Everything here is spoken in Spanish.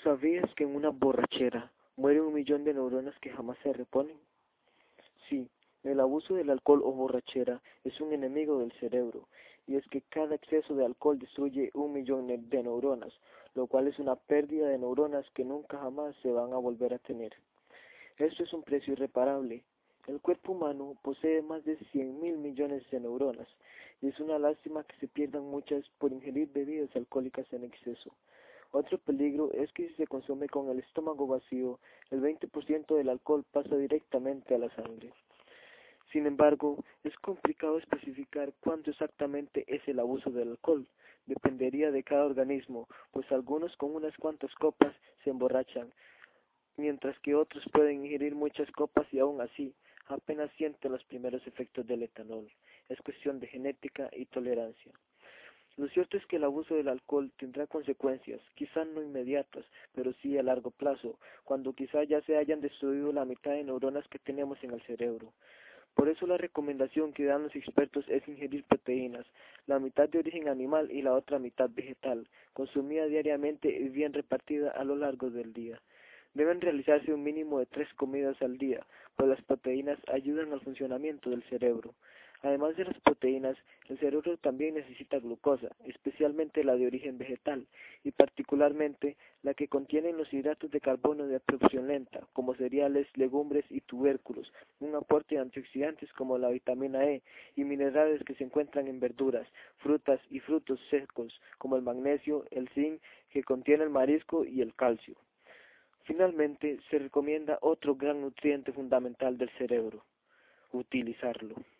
¿Sabías que en una borrachera muere 1 millón de neuronas que jamás se reponen? Sí, el abuso del alcohol o borrachera es un enemigo del cerebro, y es que cada exceso de alcohol destruye 1 millón de neuronas, lo cual es una pérdida de neuronas que nunca jamás se van a volver a tener. Esto es un precio irreparable. El cuerpo humano posee más de 100.000 millones de neuronas, y es una lástima que se pierdan muchas por ingerir bebidas alcohólicas en exceso. Otro peligro es que si se consume con el estómago vacío, el 20% del alcohol pasa directamente a la sangre. Sin embargo, es complicado especificar cuánto exactamente es el abuso del alcohol. Dependería de cada organismo, pues algunos con unas cuantas copas se emborrachan, mientras que otros pueden ingerir muchas copas y aún así apenas sienten los primeros efectos del etanol. Es cuestión de genética y tolerancia. Lo cierto es que el abuso del alcohol tendrá consecuencias, quizás no inmediatas, pero sí a largo plazo, cuando quizá ya se hayan destruido la mitad de neuronas que tenemos en el cerebro. Por eso la recomendación que dan los expertos es ingerir proteínas, la mitad de origen animal y la otra mitad vegetal, consumida diariamente y bien repartida a lo largo del día. Deben realizarse un mínimo de 3 comidas al día, pues las proteínas ayudan al funcionamiento del cerebro. Además de las proteínas, el cerebro también necesita glucosa, especialmente la de origen vegetal, y particularmente la que contiene los hidratos de carbono de absorción lenta, como cereales, legumbres y tubérculos, un aporte de antioxidantes como la vitamina E y minerales que se encuentran en verduras, frutas y frutos secos, como el magnesio, el zinc que contiene el marisco y el calcio. Finalmente, se recomienda otro gran nutriente fundamental del cerebro: utilizarlo.